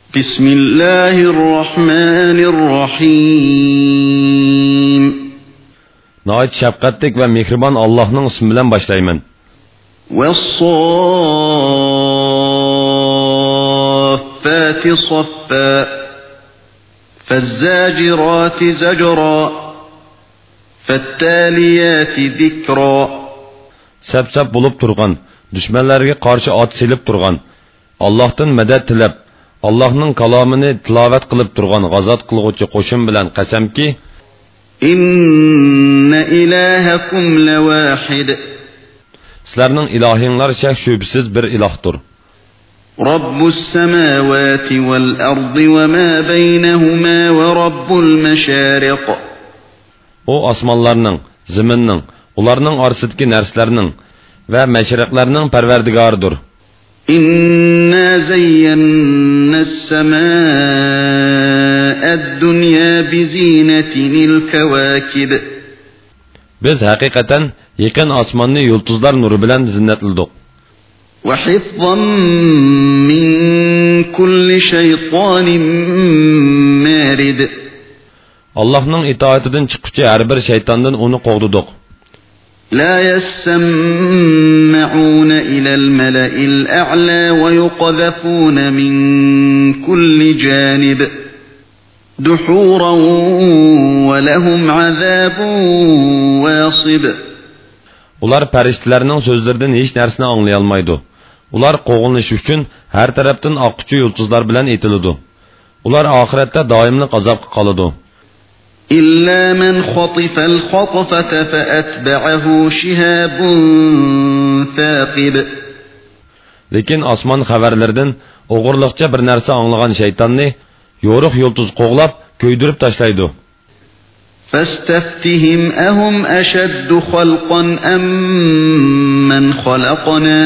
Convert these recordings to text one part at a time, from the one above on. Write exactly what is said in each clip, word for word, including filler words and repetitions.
Bismillahirrahmanirrahim. Nəhayət şəfqətlik və mehriban Allah'ın ismi bilan başlayman. Vəs-saffati saffa. Fəz-zəcirati zəcra. Fəttaliyati zikra. Səp-səp bulub turğan, düşmənlərə qarşı at silib turğan, Allah'tan mədəd tilab, Allah'ın kalamını tilavet qılıb turğan g'azot qılğuchi qo'shin bilan qasamki, İnne ilahakum lawahid. Sizlarning ilahinglar shak shubsiz bir ilahdir. Rabbus samawati vel ardi ve ma beynehuma ve rabbul meşariq. O osmonlarning, zaminning, ularning orasidagi narsalarning va mashriqlarning parvardigoridir. İnna zayyanna as-samaa ad-dunya bi zinatil kawakib. Biz haqiqatan yaqin osmonni yulduzlar nuri bilan zinnatladik. Wa hifzan min kulli shaytanin marid. Allah'ın itaatidan chiquvchi har bir shaytondan uni qo'g'didik. لا يسمعون إلى الملأ الأعلى ويقذفون من كل جانب دحورا ولهم عذاب واصب. Ular farishtalarning so'zlaridan hech narsani anglay olmaydi. Ular qo'g'inish uchun har tarafdan oqquchi yulduzlar bilan etiladi. Ular oxiratda doimlik azobga qoladi. إلا من خطف الخطفة فأتبعه شهاب ثاقب. Lekin osmon xabarlaridan o'g'irliqcha bir narsa anglagan shaytonni yo'riq yulduz qo'g'lab ko'ydirib tashlaydi. فاستفتهم أهم أشد خلقا أم من خلقنا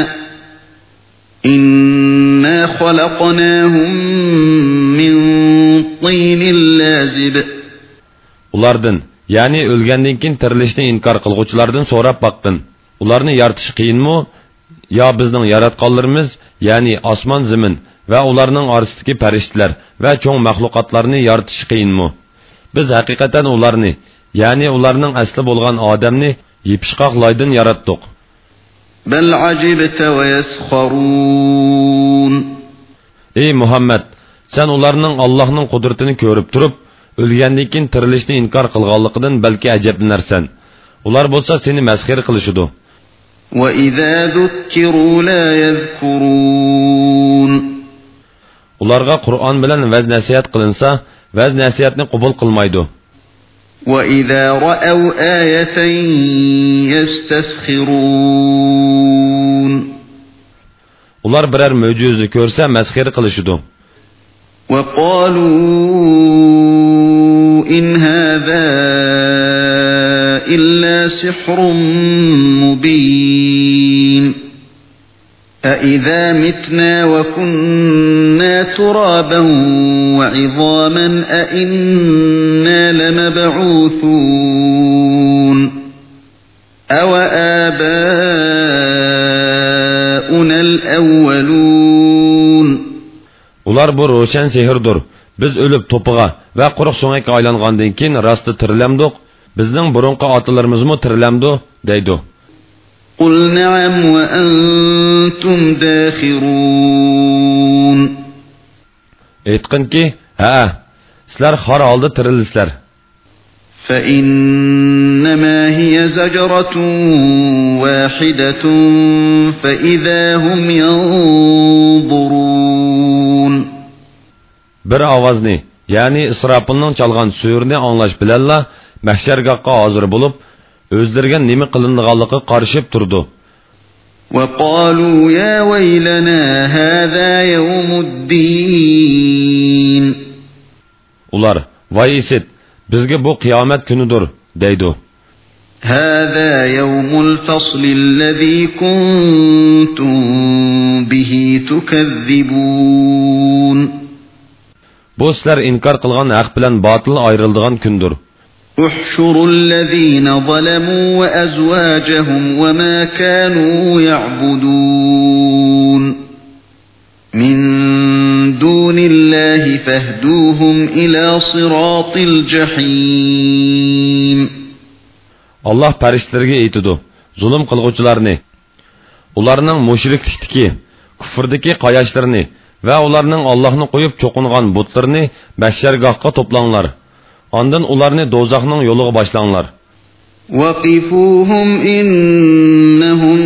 إنا خلقناهم من طين لازب. Ulardan, yani ölgəndən kin tirilishni inkar qılğuchilardan so'rab baqdin. Ularni yaratish qiyinmi? Ya bizning yaratqanlarimiz, yani osmon, zamin va ularning orasidagi farishtalar va cho'ng mahluqotlarni yaratish qiyinmi? Biz haqiqatan ularni, yani ularning asli bo'lgan odamni yepishqoq loydan yaratdik. Bal ajibta va yaskharun. Ey Muhammad, sen ularning Allohning qudratini ko'rib turib, o'lgandan keyin tirilishni inkor qilganligidan balki ajablanarsan. Ular bo'lsa seni masxir qilishidi. Va idza zukkiru la yazkurun. Ularga Qur'on bilan vaz nasihat qilinsa, vaz nasihatni qabul qilmaydi. Va idza ra'aw ayatan yastaskhirun. Ular biror mo'jiza ko'rsa masxir qilishidi. Va qalu إن هذا إلا سحر مبين أإذا متنا وكنا ترابا وعظاما أإنا لمبعوثون أو آباؤنا الأولون. Ular bu ro'shan sehrdir. Biz o'lib to'piga va quruq so'ngakka aylangandan keyin rastda tirilamdik. Bizning burunqi otalarimizmi tirilamdi, deydi. Qul na'am va antum dakhirun. Aytqinki, ha, sizlar xor holda tirilisizlar. Fa innama hiya zajratun wahidatun fa idahum yanzurun. Bir ovozni, ya'ni Isrofilning chalgan so'rni anglash bilanla mahshargohga hozir bo'lib, o'zlariga nima qilinganligi qarshib turdi. Va qalu ya waylana hada yawmuddin. Ular, voy isit, bizga bu qiyomat kunidir, deydi. Hada yawmul fasli allazi kuntum bihi tukazzibun. Bu sizlar inkar qilgan haq bilan botil ayrildigan kundir. Uhshurul ladzina zalamu va azwajahum va ma kanu ya'budun. من دون الله فاهدوهم إلى صراط الجحيم. Allah farishtalarga aytadi, zulm qilguvchilarni, ularning mushriklikdagi, kufrdagi qayoshlarni va ularning Allohni qo'yib cho'qingan butlarni mahshargohga to'planglar. Ondan ularni do'zaxning yo'liga boshlanglar. وقفوهم إنهم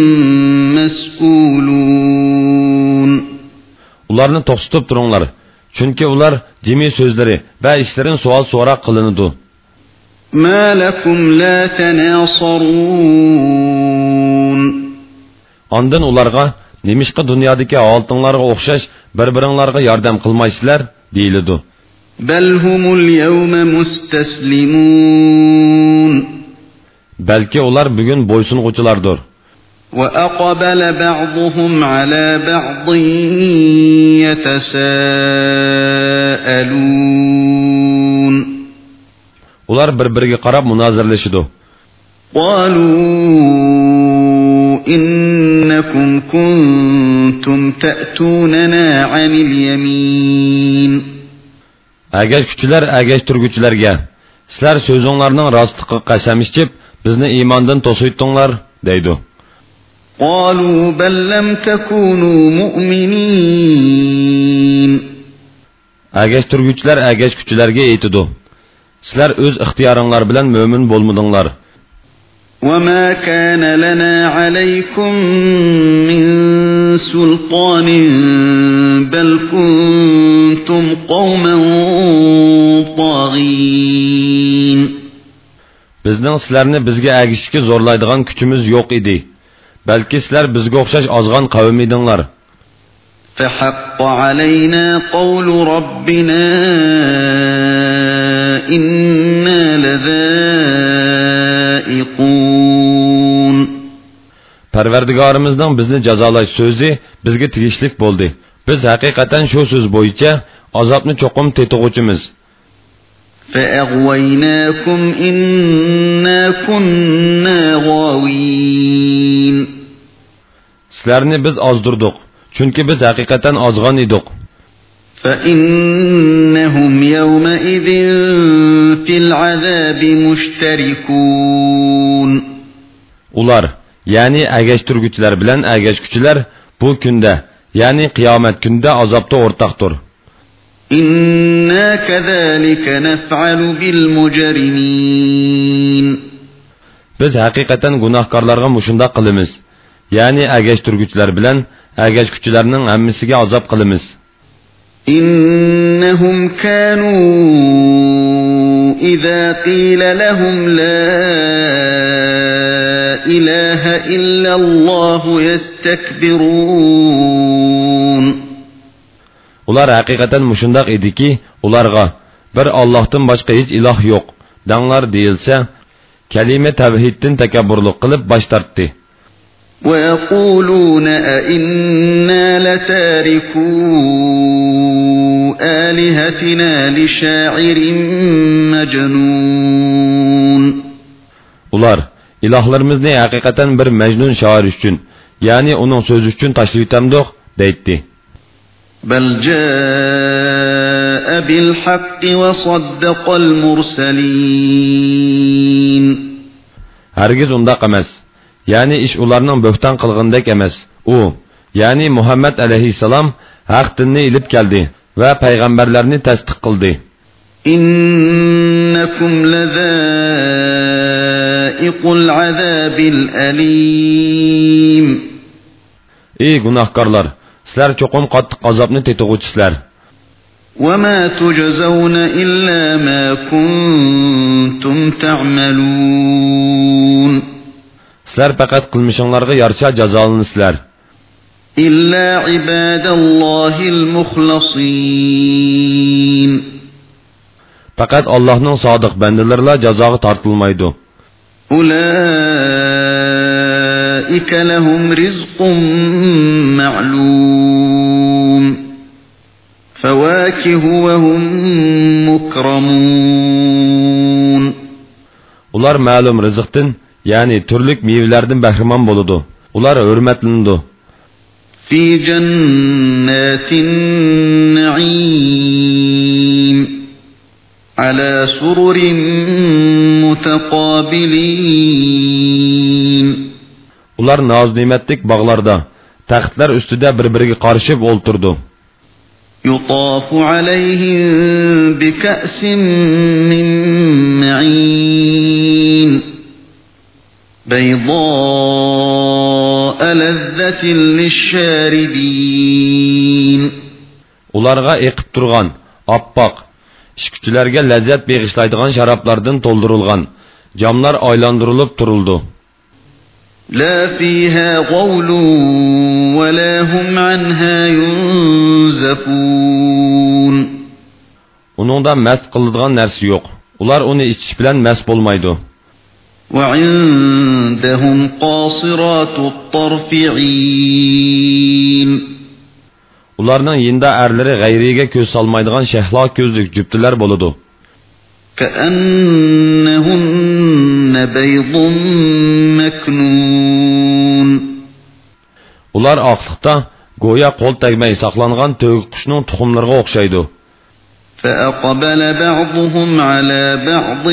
مسؤولون. Ularni to'xtatib turinglar, chunki ular jimi so'zlari va ishlarin savol so'roq qilinadi. ما لكم لا تناصرون. Ondan ularga nemishqa dunyodagi oltinlarga o'xshash bir-biringlarga yordam qilmaysizlar deyiladi. بل هم اليوم مستسلمون. Balki ular bugun bo'ysunguchilardir. وأقبل بعضهم على بعض يتساءلون. Ular bir-biriga qarab munozirlashidi. قالوا إنكم كنتم تأتوننا عن اليمين. Agash kuchilar agash turguchilarga, sizlar so'zinglarning rostligiga qasam ichib, bizni iymondan to'saytdinglar, deydi. قالوا بل لم تكونوا مؤمنين. Agash turguchilar agash kuchilarga aytidi. Sizlar o'z ixtiyoringlar bilan mo'min bo'lmadinglar. وما كان لنا عليكم من سلطان بل كنتم قوما طاغين. Bizning sizlarni bizga agishishga zo'rlaydigan kuchimiz yo'q edi. Balki sizlar bizga o'xshash ozg'on qavm edinglar. فحق علينا قول ربنا إنا لذائقون. Parvardigorimizning bizni jazolash so'zi bizga tegishlik bo'ldi. Biz haqiqatan shu so'z bo'yicha azobni cho'qim tetug'uchimiz. فأغويناكم إنا كنا غاوين. Sizlarni biz ozdirdik, chunki biz haqiqatan ozg'on edik. فإنهم يومئذ في العذاب مشتركون. Ular, ya'ni agash turguchilar bilan agash kuchilar bu kunda, ya'ni qiyomat kunda azobda o'rtaqdir. إنا كذلك نفعل بالمجرمين. Biz haqiqatan gunohkorlarga mushunda qilamiz. Ya'ni agash turguchilar bilan agash kuchilarning hammasiga azob qilamiz. إنهم كانوا إذا قيل لهم لا إله إلا الله يستكبرون. Ular haqiqatan mushundaq ediki, ularga bir Allohdan boshqa hech iloh yo'q, danglar deyilsa, kalima tavhiddan takabburlik qilib bosh tortdi. ويقولون أئنا لتاركو آلهتنا لشاعر مجنون. Ular ilahlarimizni haqiqatan bir majnun shoir uchun, ya'ni uning so'zi uchun tashlaytamdiq, deydi. بل جاء بالحق وصدق المرسلين. Hargiz undaq emas. Ya'ni ish ularning bo'xton qilgandek emas. U, ya'ni Muhammad alayhisalom haq dinni ilib keldi va payg'ambarlarni tasdiq qildi. إنكم لذائق العذاب الأليم. Ey gunohkorlar, sizlar cho'qim qattiq azobni tetug'uvchisizlar. وما تجزون إلا ما كنتم تعملون. Sizlar faqat qilmishinglarga yarasha jazolansizlar. إلا عباد الله المخلصين. Faqat Allohning sodiq bandalarla jazoga tortilmaydi. أولئك لهم رزق معلوم. فواكه وهم مكرمون. Ular ma'lum rizqdan, ya'ni turlik meyvelardan bahramon bo'ladi. Ular hurmatlanadi. في جنات النعيم على سرر متقابلين. Ular naz nimetlik bağlarda, taxtlar üstüde birbiriga qarışıp olturdu. يطاف عليهم بكأس من معين بيضاء لذة للشاربين. Ularga eqib turgan, appak, işküçülerge lezzet bağışlaydigan şaraplardan toldurulgan, camlar aylandırılıp turuldu. لا فيها غول ولا هم عنها ينزفون. Onunda mest qıldıgan nersi yok. Ular onu içiş bilen mest bolmaydı. وعندهم قاصرات الطرف عين. Ularning yinda erleri gayriga göz salmaydigan şehla gözlük cüptüler boludu. كأنهن بيض مكنون. Ular aqlıqta goya qol tegmey saqlangan tövük quşning tuxumlarına oqşaydı. فأقبل بعضهم على بعض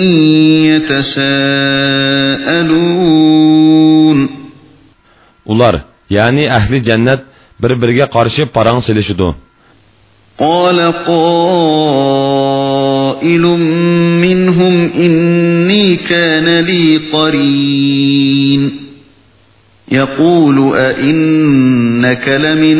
يتساءلون. Ular, yani ahli cennet bir-biriga qarşı parang silişidu. قال قائل منهم إني كان لي قرين يقول أئنك لمن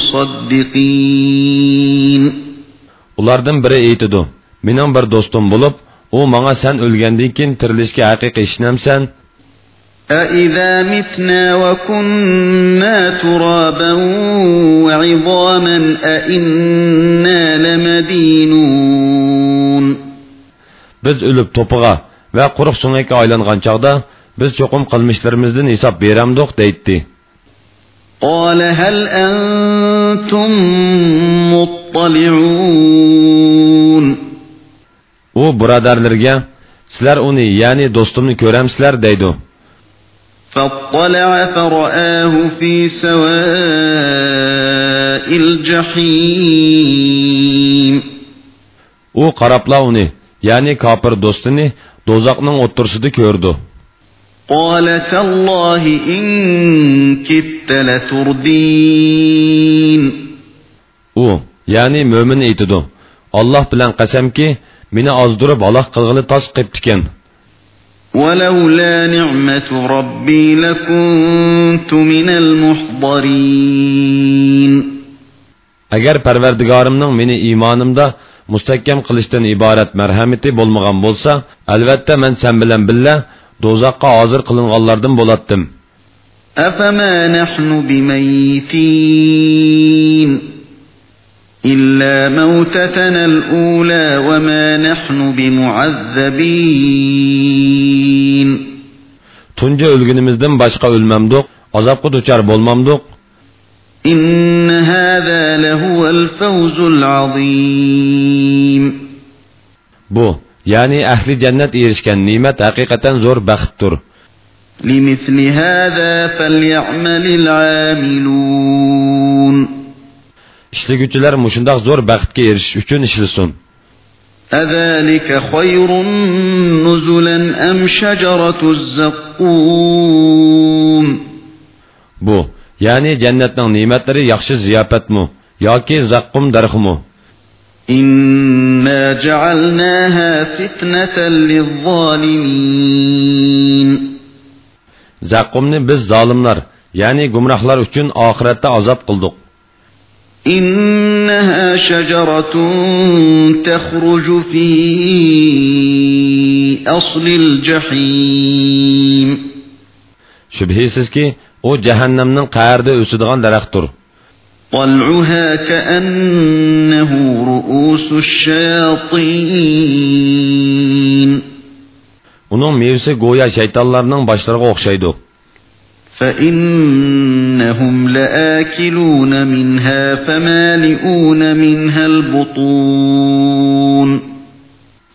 المصدقين. Ulardan biri eytidu, mening bir dostum bulup, o mağa sen ölgenden kin tirilishga haqiqiy ishnamsan? أَإِذَا مِتْنَا وَكُنَّا تُرَابًا وَعِظَامًا أَإِنَّا لَمَدِينُونَ. Biz ölüp topuğa ve quruq so'ngakka aylangan chaqda biz cho'qim qilmishlarimizdan hisob beramdiq deydi. قال هل أنتم مطلعون. O birodarlarga sizlar uni, ya'ni do'stimni ko'ramsizlar deydi. فاطلع فرآه في سواء الجحيم. O qarabla uni, ya'ni kafir do'stini do'zaxning o'ttirsida ko'rdi. قال تالله إن كدت لتردين. O, ya'ni mo'min aytidi. Alloh bilan qasamki, meni ozdirib aloq qilg'ili tos qilibdikan. ولولا نعمة ربي لكنت من المحضرين. Agar Parvardigorimning meni iymonimda mustahkam qilishdan iborat marhamati bo'lmagan bo'lsa, albatta men sen bilan billa do'zaxqa hozir qilinganlardan bo'latdim. أفما نحن بميتين إلا موتتنا الأولى وما نحن بمعذبين. Tunca ölgünümüzden başka ölmemdik, azapkı duçar bolmamdik. إن هذا لهو الفوز العظيم. Bu, yani ehli cennet erişken nimet hakikaten zor baxttir. لمثل هذا فليعمل العاملون. İşligüçüler muşundak zor baxtga erishish uchun ishlisin. أذلك خير نزلا أم شجرة الزقوم. Bu, yani cennetning nimetleri yaxshi ziyofatmi yoki zaqqum darximi? إنا جعلناها فتنة للظالمين. Zaqqumni biz zolimlar, yani gumrohlar uchun oxiratda azob qildik. إنها شجرة تخرج في أصل الجحيم. Şübhisiz ki o cehennemnin qayerda o'sadigan daraxtdir. طلعها كأنه رؤوس الشياطين. Onun mevsi goya şeytanlarning boshlariga o'xshaydi. فإنهم لآكلون منها فمالئون منها البطون.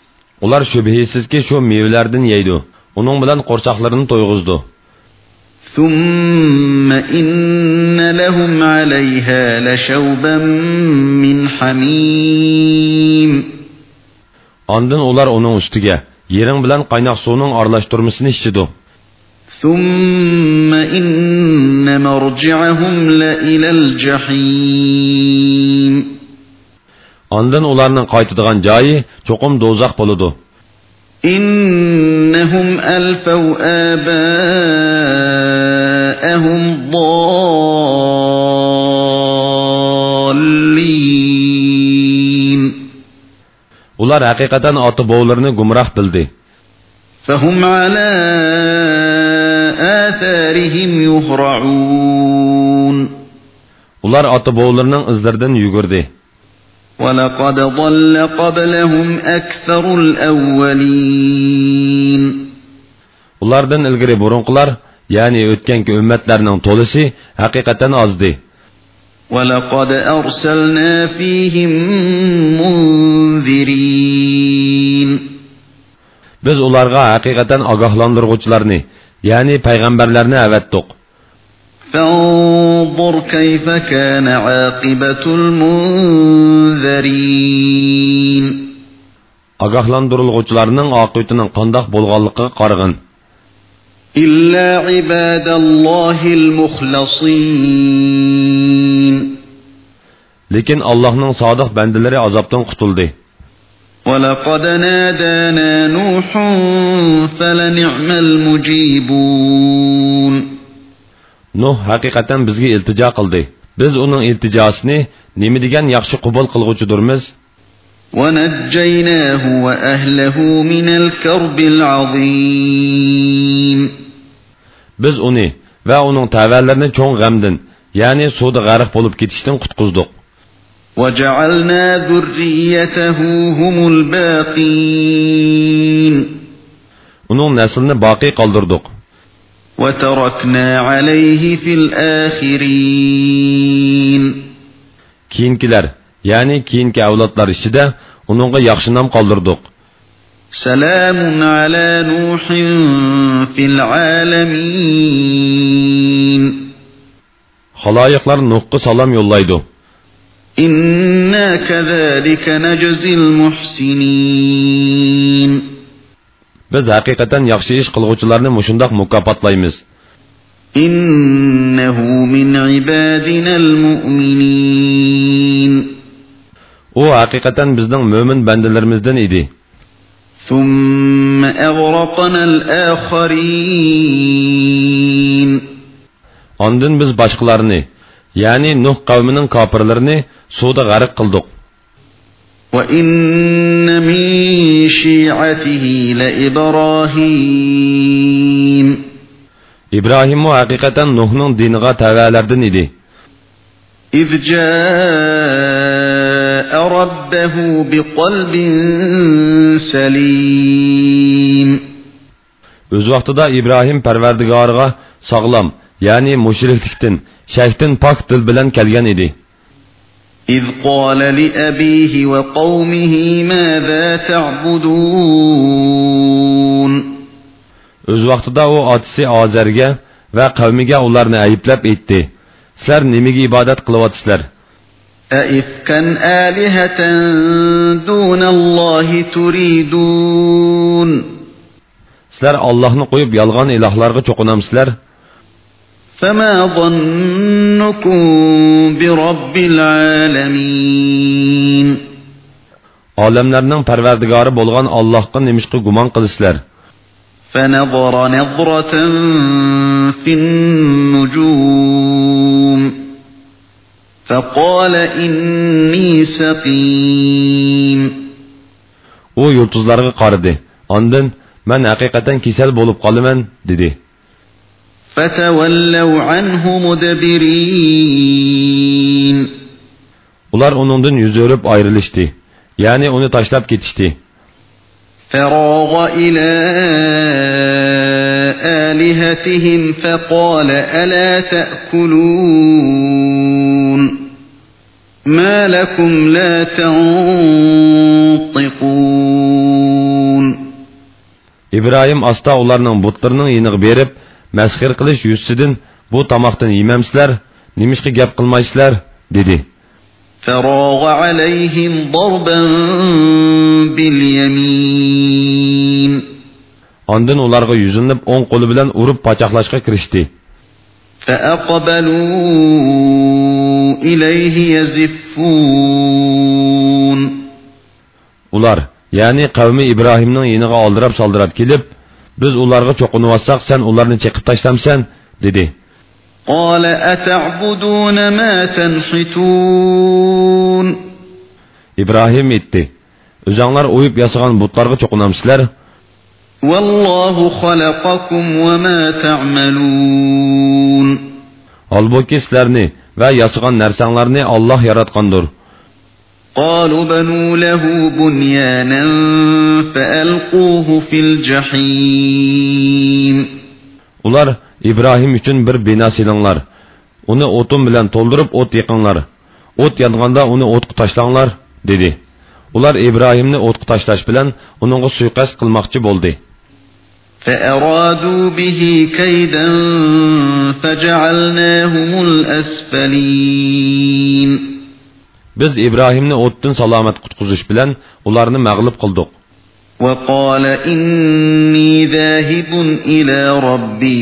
Ular şübhisiz ki şu mevlerden yeydi. Onun bilan qo'rchoqlarini to'yg'izdi. ثُمَّ إِنَّ لَهُمْ عَلَيْهَا لَشَوْبًا مِّنْ حَمِيمٍ. Ondan ular onun üstüge, yerin bilen kaynak suyunun arlaştırmasını içidu. ثُمَّ إِنَّ مَرْجِعَهُمْ لَإِلَى الْجَحِيمِ. Ondan ularının kaytıdığan cayı çokum dozak boludu. إِنَّهُمْ أَلْفَوْا آبَاءَهُمْ ضَالِّينَ. Ular hakikaten atı boğularını gumrah bildi. فَهُمْ عَلَى آثَارِهِمْ يُهْرَعُونَ. Ular atı boğularının izlerden yugurdu. وَلَقَدْ ضَلَّ قَبْلَهُمْ أَكْثَرُ الْأَوَّلِينَ. Ulardan ilgiri burunqular, yani ötkenki ümmetlerinin tolisi hakikaten azdı. وَلَقَدْ أَرْسَلْنَا فِيهِمْ مُنذِرِينَ. Biz ularga hakikaten agahlandırğuçlarını, yani peygamberlerini evettik. فَانظُرْ كَيْفَ كَانَ عَاقِبَةُ الْمُنذَرِينَ. Agahlandırılğuçlarının akıbetinin qandaq bolğanlıqı qarğın. إِلَّا عِبَادَ اللَّهِ الْمُخْلَصِينَ. Lekin Allah'ın sadık bendileri azaptan qutuldu. وَلَقَدْ نَادَانَا نُوحٌ فَلَنِعْمَ الْمُجِيبُونَ. Nuh hakikaten bizge iltica qildi. Biz onun ilticasını nemi degan yaxshi qabul qilg'uchidurmiz. وَنَجَّيْنَاهُ وَأَهْلَهُ مِنَ الْكَرْبِ الْعَظِيمِ. Biz onu ve onun təvəllərini çoğ qəmdin, yani suda g'arq bo'lib ketishdan qutqizdik. وَجَعَلْنَا ذُرِّيَّتَهُ هُمُ الْبَاقِينَ. Onun nəslini baqi qaldırdık. وَتَرَكْنَا عَلَيْهِ فِي الْآخِرِينَ. Kiyinkiler, yani kiyinki avlodlar içinde onunla yaxshi nam qaldırdık. سَلَامٌ عَلَى نُوحٍ فِي الْعَالَمِينَ. Halayiqlar Nuh'qa salam yollaydı. إِنَّا كَذَلِكَ نَجْزِي الْمُحْسِنِينَ. Biz hakikaten yaxshi iş qilg'uvchilarni mushundaq mukofotlaymiz. إِنَّهُ مِنْ عِبَادِنَا الْمُؤْمِنِينَ. O hakikaten bizning mo'min bandalarimizdan edi. ثُمَّ أَغْرَقْنَا الْآخَرِينَ. Ondan biz boshqalarni, yani Nuh qavmining kofirlarini suvda g'arq qildik. وَإِنَّ مِنْ شِيعَتِهِ لَإِبْرَاهِيمَ. İbrahim o hakikaten Nuh'ның diniga təvələrdən idi. إِذْ جَاءَ رَبَّهُ بِقَلْبٍ سَلِيمٍ. Öz vaqtida İbrahim Pərverdigarıga sağlam, yani müşriklikdən, şərkdən pak dil bilan kelgan idi. إِذْ قَالَ لِأَبِيهِ وَقَوْمِهِ مَاذَا تَعْبُدُونَ. Öz vaqtida o atisi Azerge ve qavmiga ularni ayıplab etdi. Sizlar nimaga ibodat qilyapsizlar? أَئِفْكًا آلِهَةً دُونَ اللَّهِ تُرِيدُونَ. Sizlar Allah'ni qo'yib yolg'on ilohlarga cho'qinamsizlar? فَمَا ظَنُّكُمْ بِرَبِّ الْعَالَمِينَ. Olamlarning Parvardigori bo'lgan Allohga nimishqa gumon qilasizlar? فَنَظَرَ نَظْرَةً فِي النُّجُومِ فَقَالَ إِنِّي سَقِيمٌ. O yulduzlarga qaradı. Ondan men haqiqatan kesel bo'lib qolaman dedi. فَتَوَلَّوْا عَنْهُ مُدْبِرِينَ. Ular onundan yüz örüp ayrılıştı. Yani onu taşlap ketişti. فَرَاغَ إِلَى آلِهَتِهِمْ فَقَالَ أَلَا تَأْكُلُونَ مَا لَكُمْ لَا تَنْطِقُونَ. İbrahim asta onlarının butlarının yeniği berip, masxir qilish yuzsidan bu tomoqdan yemamsizlar, nimishqa gap qilmaysizlar dedi. فراغ عليهم ضربا باليمين. Ondan ularga yüzünüp on qo'li bilan urib pachoqlashga kirishdi. فأقبلوا إليه يزفون. Ular, yani qavmi İbrahimning yeniga oldirab soldirab kelib, biz ularga cho'qinib sen ularni chekib tashlamsan dedi. قال أتعبدون ما تنحتون. İbrahim etdi. O'zinglar o'yib yasagan butlarga cho'qinamsizlar? والله خلقكم وما تعملون. Halbuki sizlarni va yasagan narsanglarni Alloh yaratgandir. قالوا بنوا له بنيانا فألقوه في الجحيم. Ular İbrahim üçün bir bina silinglar. Uni o'tin bilan to'ldirib o't yiqinglar. O't yonganda uni o'tga tashlanglar dedi. Ular İbrahimni o'tga tashlash bilan uningga suiqasd qilmoqchi bo'ldi. فأرادوا به كيدا فجعلناهم الأسفلين. Biz İbrahimni o'tdan salomat qutqizish bilan ularni mag'lub qildik. وقال إني ذاهب إلى ربي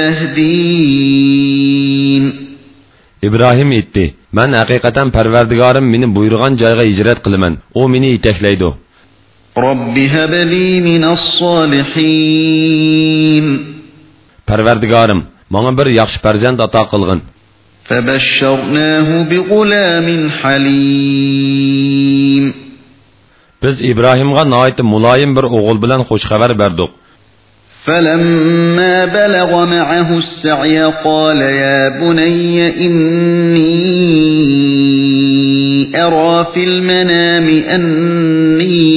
سيهدين. İbrahim etdi. Men haqiqatan Parvardigorim meni buyurgan joyga hijrat qilaman. O meni yetaklaydi. رب هب لي من الصالحين. Parvardigorim, menga bir yaxshi farzand ato qilgin. فبشرناه بغلام حليم. Biz İbrahimga nayet mulayim bir o'g'il bilan xush xabar berdik. فلما بلغ معه السعي قال يا بني إني أرى في المنام أني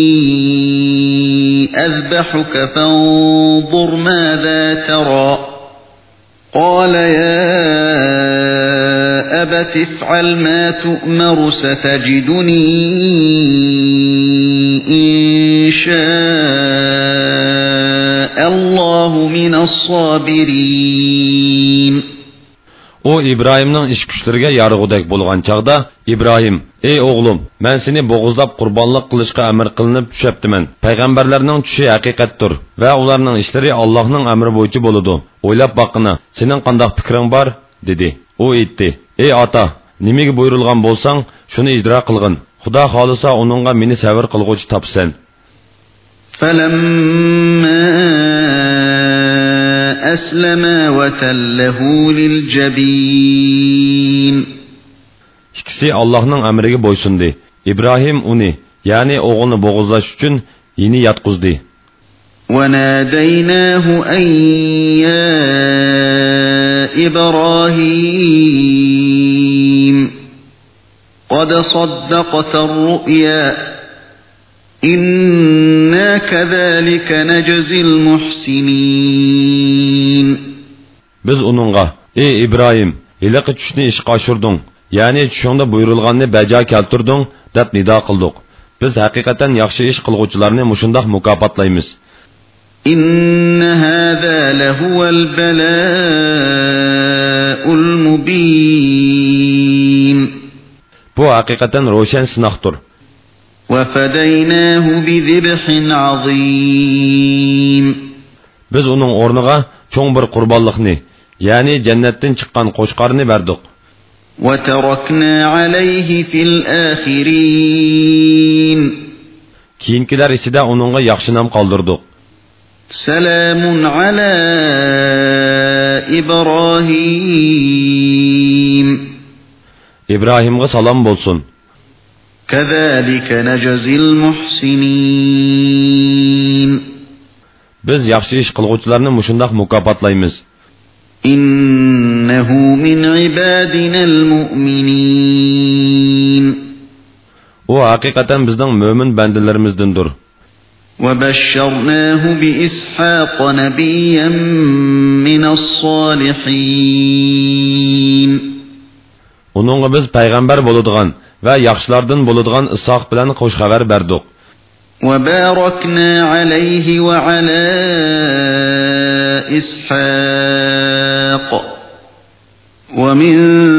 أذبحك فانظر ماذا ترى. قال يا أبت افعل ما تؤمر ستجدني إن شاء الله من الصابرين. O İbrahimning ish kuchlariga yarig'udek bo'lgan chaqda İbrahim, ey o'g'lim, men seni bo'g'izlab qurbonlik qilishga amr qilinib tushabdiman. Payg'ambarlarning tushi haqiqatdir va ularning ishlari Allohning amri bo'yicha bo'ladi. O'ylab boqina, sening qanday fikring bor? dedi. O aytdi, ey ota, nimaga buyurilgan bo'lsang, shuni ijro qilgin. Xudo xolisa uningga meni sabr qilguvchi topsan. فلما أسلما وتله للجبين. İkisi Allah'ның əmriga bo'ysundi. İbrahim uni, yani o'g'ilni bo'g'izlash uchun yeni yatqizdi. وناديناه أن يا إبراهيم قد صدقت الرؤيا إنا كذلك نجزي المحسنين. Biz onunğa, ey İbrahim, iliqi tushni ishga oshirding, ya'ni tushingda buyurilganni bajo keltirding deb nido qildik. Biz haqiqatan yaxshi ish qilguvchilarni mushundoq mukofotlaymiz. إن هذا لهو البلاء المبين. Bu haqiqatan ro'shan sinoqdir. وفديناه بذبح عظيم. Biz uning o'rniga cho'ng bir qurbonlikni, ya'ni jannatdan chiqqan qo'shqarni berdik. وتركنا عليه في الآخرين. Keyingilar ichida uningga yaxshi nom qoldirdik. سلام على إبراهيم. İbrahim'e salam bolsun. كذلك نجزي المحسنين. Biz yaxshi ish qilguvchilarni mushundaq mukofotlaymiz. إنه من عبادنا المؤمنين. O haqiqatan bizning mo'min bandalarimizdandir. وبشرناه بإسحاق نبيا من الصالحين. Onunğa biz payg'ambar bo'ladigan va yaxshilardan bo'ladigan Isoq bilan qo'sh xabar berdik. وباركنا عليه وعلى إسحاق ومن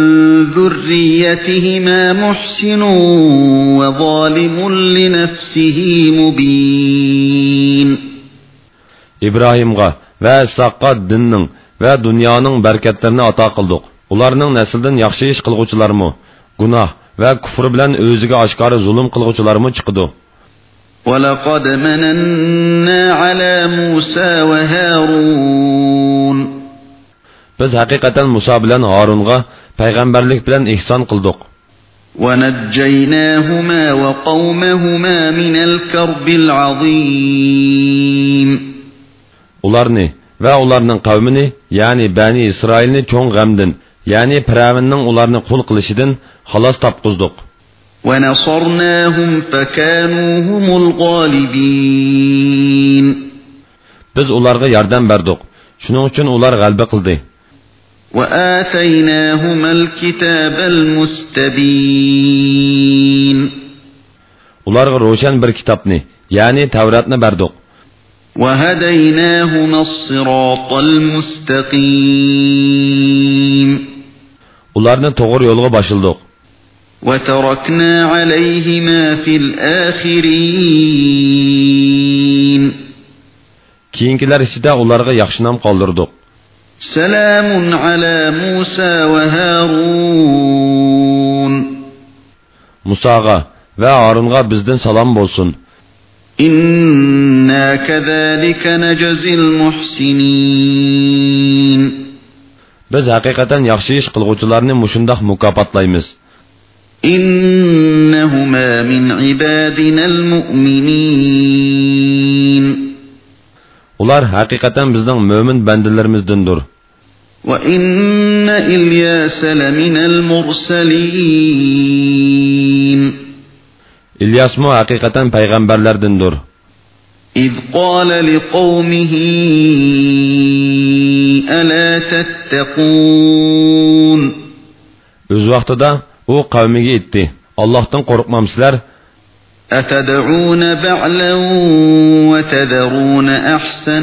ذريتهما محسن وظالم لنفسه مبين. İbrahimga ve İshaqqa dinning ve dünyanın berketlerini ata qildik. Ularning nesildan yaxshi ish qilguvchilarmi, gunoh ve kufr bilan o'ziga oshkora zulm qilguvchilarmi chiqdi. وَلَقَدْ مَنَنَّا عَلَى مُوسَى وَهَارُونَ. Biz haqiqatan Musa bilan Harunga payg'ambarlik bilan ihson qildik. وَنَجَّيْنَاهُمَا وَقَوْمَهُمَا مِنَ الْكَرْبِ الْعَظِيمِ. Ularni ve ularning qavmini, ya'ni Bani İsrailni cho'ng g'amdan, ya'ni Firavunning ularni qul qilishidan xalos topqizdik. وَنَصَرْنَاهُمْ فَكَانُوا هُمُ الْغَالِبِينَ. Biz ularga yordam berdik. Shuning uchun ular g'alaba qildi. وَآتَيْنَاهُمَا الْكِتَابَ الْمُسْتَبِينَ. Ularga ro'shan bir kitobni, ya'ni Tavratni berdik. وَهَدَيْنَاهُمَا الصِّرَاطَ الْمُسْتَقِيمَ. Ularni to'g'ri yo'lga boshildik. وَتَرَكْنَا عَلَيْهِمَا فِي الْآخِرِينَ. Keyingilar ichida ularga yaxshi nom qoldirdik. سَلَامٌ عَلَى مُوسَى وَهَارُونَ. Musaga ve Harunga bizden salam bolsun. İnna kezalika neczil muhsinin. Biz hakikaten yaxshi ish qilguvchilarni mushundoq mukofotlaymiz. İnnehuma min ibadinal mu'minin. Ular hakikaten bizning mo'min bandalarimizdandir. Ve inna İlyas leminal mursalin. İlyas mu hakikaten peygamberlerdendir. İz qala liqavmihi ala tettekûn. Öz vaqtida o kavmiga aytdi: Allohdan qo'rqmamsizlar? أتدعون بعلا وتذرون أحسن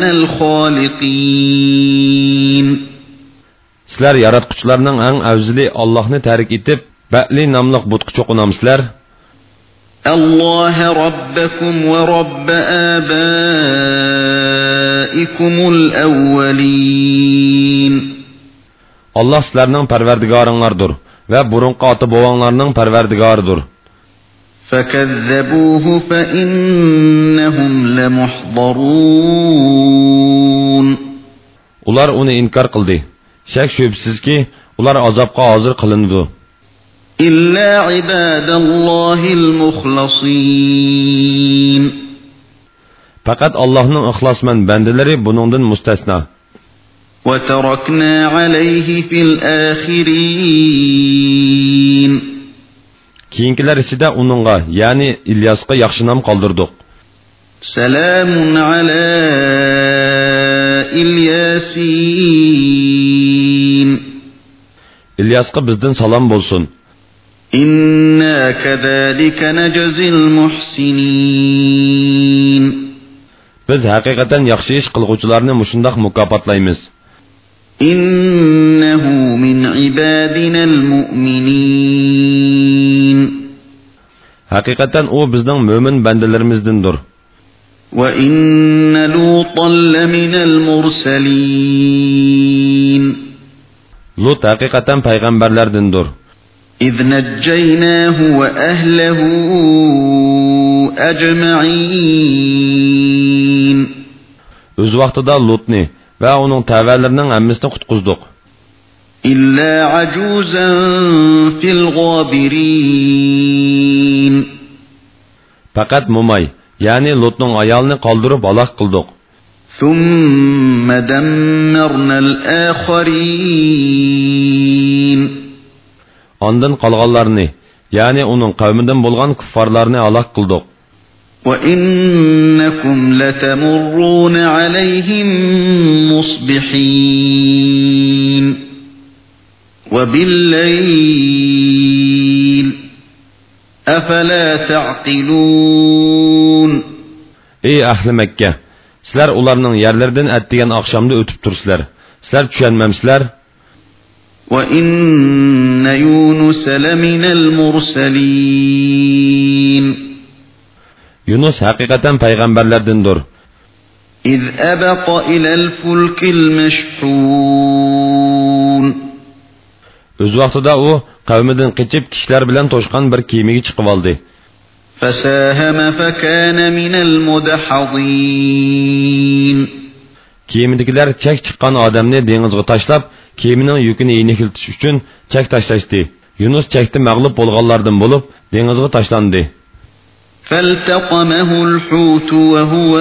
الخالقين. Sizlar yaratquchilarning eng afzali Allohni tarik etib, Ba'li nomliq butqa cho'qinamsizlar? الله ربكم ورب آبائكم الأولين. Allah sizlarning parvardigoringlardir ve burunqi ota bobonglarning parvardigoridir. فكذبوه فإنهم لمحضرون. Ular uni inkar qildi. Shak shubsizki ular azobga hozir qilindi. إلا عباد الله المخلصين. Fakat Allah'ın ihlasmand bandaları bunundan mustasna. وتركنا عليه في الآخرين. Keyingilar ichida uningga, ya'ni İlyasga yaxshi nom qoldirdik. Salamun ala İlyasin. İlyasga bizdan salam bolsun. İnna kezalika neczil muhsinin. Biz haqiqatan yaxshi ish qilguvchilarni mushundoq mukofotlaymiz. İnnehu min ibadinal mu'minin. Haqiqatan o bizning mo'min bandalarimizdandir. Ve inna Lutan leminal mursalin. Lut haqiqatan payg'ambarlardandir. İz nejjaynahu ve ahlehu ecma'in. Öz vaqtida Lutni ve onun təvəllərinin əmmisini qutquzduq. İlla acuzan fil gabirin. Fakat Mumay, yani Lut'un ayalını qaldırıb alaq qıldıq. Thumma dammarnal akharin. Ondan qalğanlarını, yani onun qavmindən bolğan kuffarlarını alaq qıldıq. وَإِنَّكُمْ لَتَمُرُّونَ عَلَيْهِمْ مُصْبِحِينَ وَبِاللَّيْلِ أَفَلَا تَعْقِلُونَ ey ahli Makka, sizlar ularning yerlaridan atdigan oqshomda o'tib tursizlar. Sizlar tushunmamsizlar? Wa inna Yunus laminal mursalin. Yunus haqiqatan payg'ambarlardandir. İz abaqa ilal fulkil mashhun. O'z vaqtida u qavmidan qochib kishilar bilan to'shqan bir kiyimiga chiqib oldi. Fasahama fakana minal mudahhidin. Kiyimidagilar chak chiqqan odamni dengizga tashlab, kiyimining yukini yengiltish uchun chak tashlashdi. Yunus chakda mag'lub bo'lganlardan bo'lib, dengizga tashlandi. فالتقمه الحوت وهو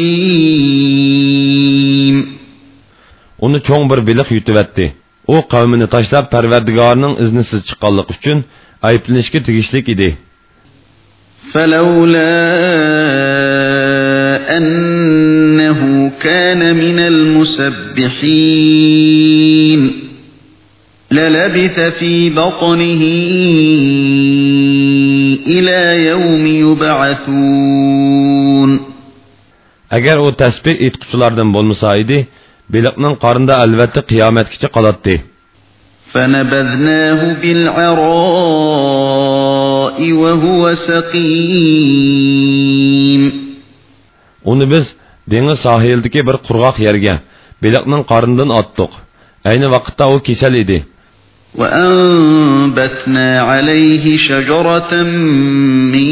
مليم. Uni cho'ng bir biliq yutib-etdi. U qavmini tashlab Parvardigorning iznisiz chiqqanlik uchun ayblanishga tegishlik edi. فلولا أنه كان من المسبحين للبث في بطنه إلى يوم يبعثون. Agar o tasbih etquchilardan bo'lmasa edi, biliqning qornida albatta qiyomatgacha qolatdi. فنبذناه بالعراء وهو سقيم. Uni biz dengiz sohilidagi bir qurg'oq yerga biliqning qornidan otdik. Ayni vaqtda u kasal edi. وأنبتنا عليه شجرة من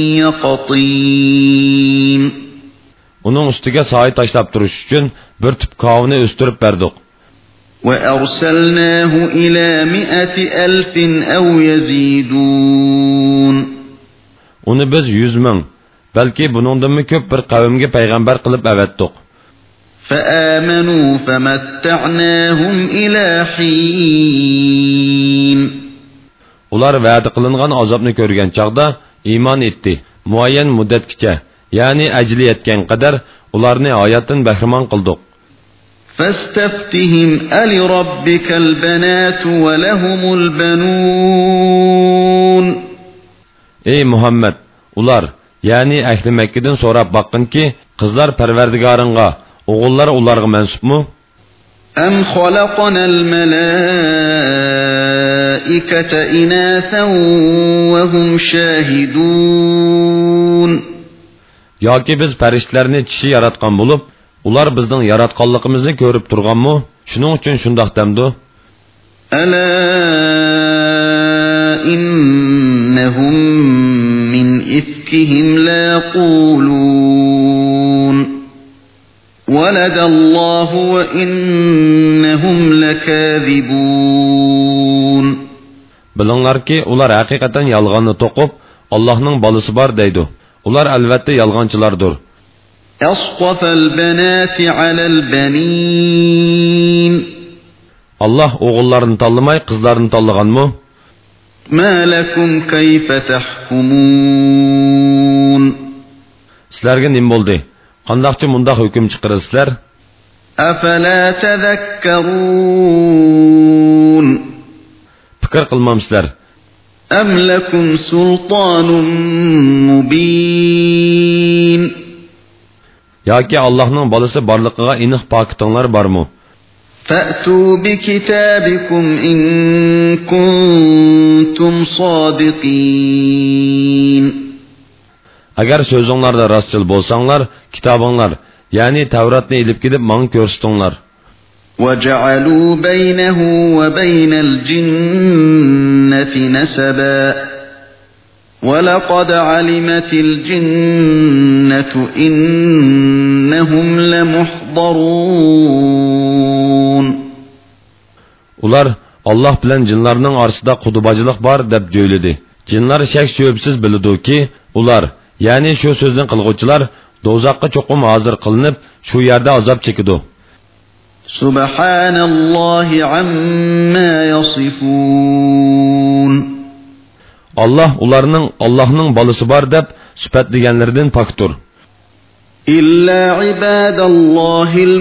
يقطين. Uning ustiga soy tashlab turish uchun bir tip qovni o'stirib berdik. وأرسلناه إلى مئة ألف أو يزيدون. Uni biz yüz ming, balki buningdan ko'p bir qavmga payg'ambar qilib avatdik. فآمنوا فمتعناهم إلى حين. Ular va'da qilingan azobni ko'rgan chaqda iymon etdi. Muayyan muddatgacha, ya'ni ajli yetgan qadar ularni hayotdan bahramon qildik. فاستفتهم ألربك البنات ولهم البنون. Ey Muhammed, ular, ya'ni ahli Makkadan so'rab baqqinki, qizlar Parvardigoringga, o'g'illar ularga mansubmi? Am xalaqnal malaikata inathan wa hum shahidun. Yoki biz farishtalarni kishi yaratgan bo'lib, ular bizning yaratganligimizni ko'rib turganmi? Shuning uchun shundoq demdi. Ala innahum min ifkihim la yaqulun. Waladallahu wa innahum lakazibun. Bilinglarki, ular haqiqatan yolg'onni to'qib, Allohning bolasi bor deydi. Ular albatta yolg'onchilardir. Asqafal banati alal banin. Allah o'g'illarni tanlamay, qizlarni tanlaganmi? Ma lakum kayfa tahkumun. Sizlarga nima bo'ldi? Qandaqcha mundaq hukm chiqarsizlar? Afala tadhakkarun. Fikr qilmamsizlar? Am lakum sultanun mubin. Yoki Allohning bolasi borligiga aniq pakitinglar bormi? Fa'tu bi kitabikum in kuntum sadiqin. Agar so'zinglarda rostchil bo'lsanglar, kitobinglar, ya'ni Tavratni ilib kelib menga ko'rsatinglar. وَجَعَلُوا بَيْنَهُ وَبَيْنَ الْجِنَّةِ نَسَبًا وَلَقَدْ عَلِمَتِ الْجِنَّةُ إِنَّهُمْ لَمُحْضَرُونَ. Ular Allah bilan jinlarning orasida qudubachilik bor deb jo'yladi. Jinlar shak shubsiz biladi-ki, ular, ya'ni shu so'zni qilguvchilar do'zaxga cho'qim hozir qilinib, shu yerda azob chekidi. Subhanallohi amma yasifun. Allah ularning Allohning bolasi bor deb sifatlaganlardan pokdir. İlla ibadallahil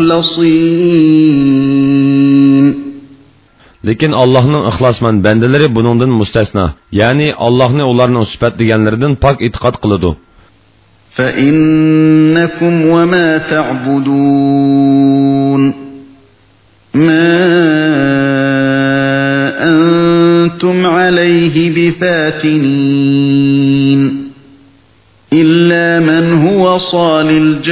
muhlasin. Lekin Allohning ixlosmand bandalari buningdan mustasno, ya'ni Allohni ularning sifatlaganlaridan pok e'tiqod qiladi. فإنكم وما تعبدون ما أنتم عليه بفاتنين إلا من هو صال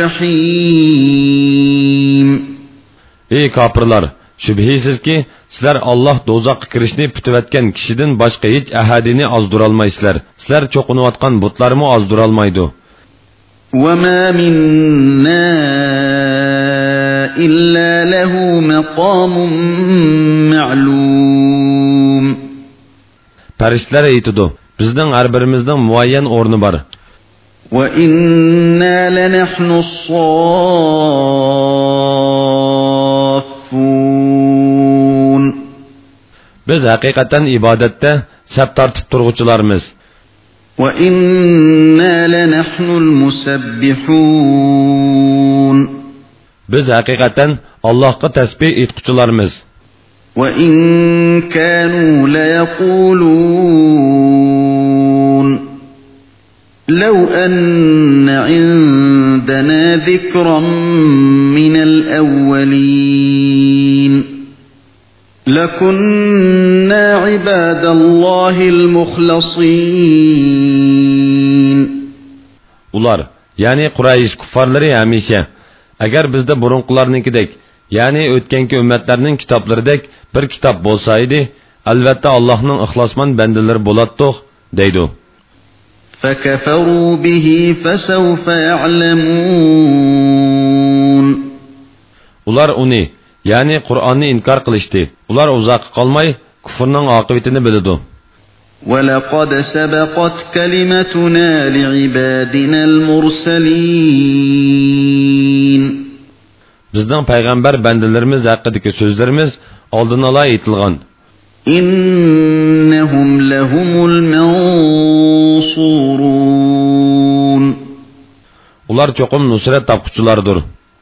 الجحيم. Ey kafirlar! Şübhisiz ki sizler Allah dozaqqa kirishni putivatgan kishidan boshqa hech ahadini ozdurolmaysizlar. Sizlar cho'qinayotgan butlarni ozdurolmaydi. وَمَا مِنَّا إِلَّا لَهُ مَقَامٌ مَعْلُومٌ. Farishtalar aytidi, bizning har birimizning muayyan o'rni bor. وَإِنَّا لَنَحْنُ الصَّافُّونَ. Biz haqiqatan ibodatda saf tortib turg'uvchilarmiz. وَإِنَّا لَنَحْنُ الْمُسَبِّحُونَ. Biz haqiqatan Allohga tasbih etquchilarmiz. وَإِن كَانُوا لَيَقُولُونَ لَوْ أَنَّ عِندَنَا ذِكْرًا مِنَ الْأَوَّلِينَ لَكُنَّا عِبَادَ اللَّهِ الْمُخْلَصِينَ. Ular, yani Quraysh kuffarlari hamisha, agar bizda burunqilarnikidek, yani o'tganki ummatlarning kitoblaridek bir kitob bo'lsa edi, albatta Allohning ixlosmand bandalari bo'latdiq, deydi. فَكَفَرُوا بِهِ فَسَوْفَ يَعْلَمُونَ. Ular uni, yani Qur'onni inkar qilishdi. Ular uzoq qolmay kufrning oqibatini biladi. وَلَقَدْ سَبَقَتْ كَلِمَتُنَا لِعِبَادِنَا الْمُرْسَلِينَ. Bizning payg'ambar bandalarimiz haqidagi so'zlarimiz oldin ola aytilgan. إِنَّهُمْ لَهُمُ الْمَنْصُورُونَ. Ular cho'qim nusrat topquchilardir.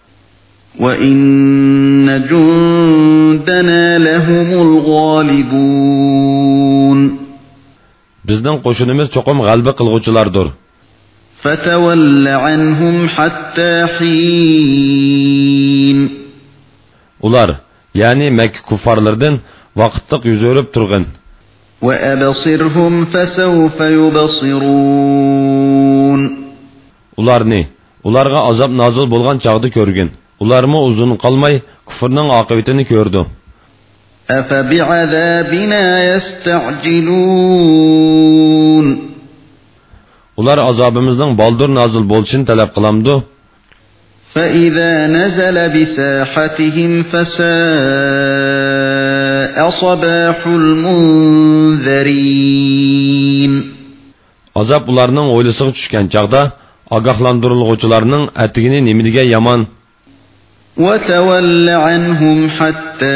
وَإِنَّ جُنْدَنَا لَهُمُ الْغَالِبُونَ. Bizning qo'shinimiz cho'qim g'alaba qilguvchilardir. فَتَوَلَّ عَنْهُمْ حَتَّى حِينٍ. Ular, yani Makka kuffarlardan vaqtliq yuz o'rib turgan. وَأَبْصِرْهُمْ فَسَوْفَ يُبْصِرُونَ. Ularni, ularga azob nozil bo'lgan chaqda ko'rgin. Ularmi uzun qolmay kufrning oqibatini ko'rdi. أَفَبِعَذَابِنَا يَسْتَعْجِلُونَ. Ular azobimizning baldur nozil bo'lishini talab qilamdi. فَإِذَا نَزَلَ بِسَاحَتِهِمْ فَسَاءَ صَبَاحُ الْمُنذَرِينَ. Azab ularning o'ylisiga tushgan chaqda ogohlantiriluvchilarning atigini nimiga yomon. وَتَوَلَّ عَنْهُمْ حَتَّى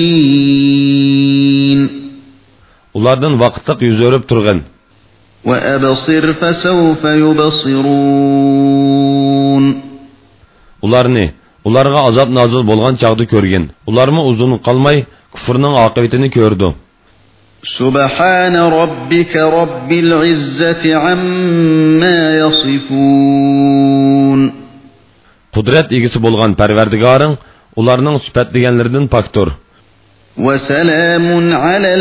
حِينٍ. Ulardan vaqtliq yuz o'rib turgan. وَأَبْصِرْ فَسَوْفَ يُبْصِرُونَ. Ularni, ularga azob nozil bo'lgan chaqda ko'rgin. Ularmi uzun qolmay kufrning oqibatini ko'rdi. سُبْحَانَ رَبِّكَ رَبِّ الْعِزَّةِ عَمَّا يَصِفُونَ. Qudrat egisi bo'lgan Parvardigoring ularning sifatlaganlaridan pokdir. وَسَلَامٌ عَلَى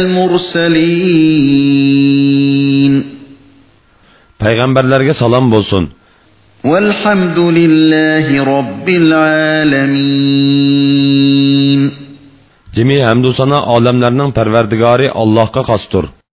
الْمُرْسَلِينَ. Payg'ambarlarga salom bo'lsin. وَالْحَمْدُ لِلَّهِ رَبِّ الْعَالَمِينَ. Cemi hamdu sana alemlerinin Parvardigari Allah'a kastır.